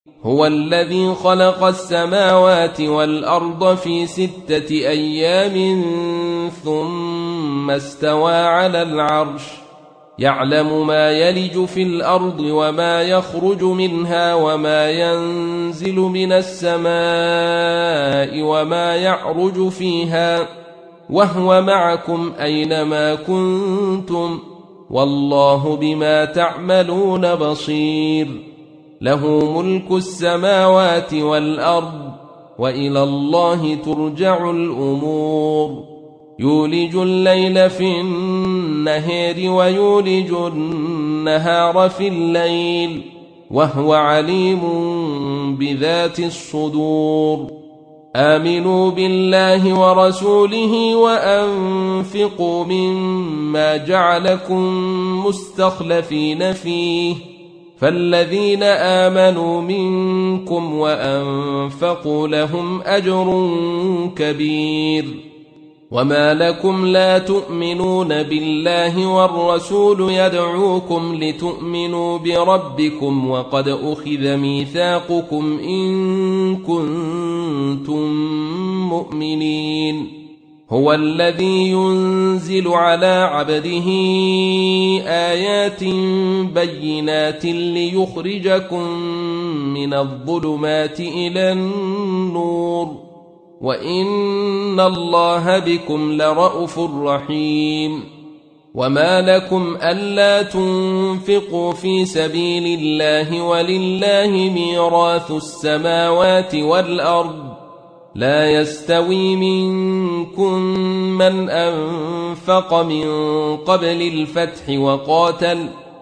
هو الذي خلق السماوات والأرض في 6 أيام ثم استوى على العرش يعلم ما يلج في الأرض وما يخرج منها وما ينزل من السماء وما يعرج فيها وهو معكم أينما كنتم والله بما تعملون بصير له ملك السماوات والأرض وإلى الله ترجع الأمور يولج الليل في النهار ويولج النهار في الليل وهو عليم بذات الصدور آمنوا بالله ورسوله وأنفقوا مما جعلكم مستخلفين فيه فالذين آمنوا منكم وأنفقوا لهم أجر كبير وما لكم لا تؤمنون بالله والرسول يدعوكم لتؤمنوا بربكم وقد أخذ ميثاقكم إن كنتم مؤمنين هو الذي ينزل على عبده آيات بينات ليخرجكم من الظلمات إلى النور وإن الله بكم لرءوف رحيم وما لكم ألا تنفقوا في سبيل الله ولله ميراث السماوات والأرض لا يستوي منكم من أنفق من قبل الفتح وقاتل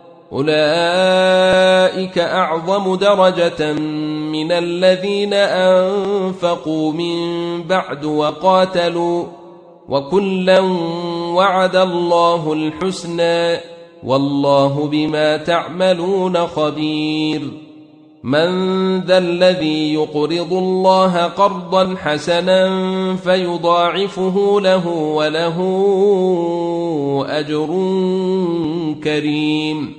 أولئك أعظم درجة من الذين أنفقوا من بعد وقاتلوا وكلا وعد الله الحسنى والله بما تعملون خبير من ذا الذي يقرض الله قرضا حسنا فيضاعفه له وله أجر كريم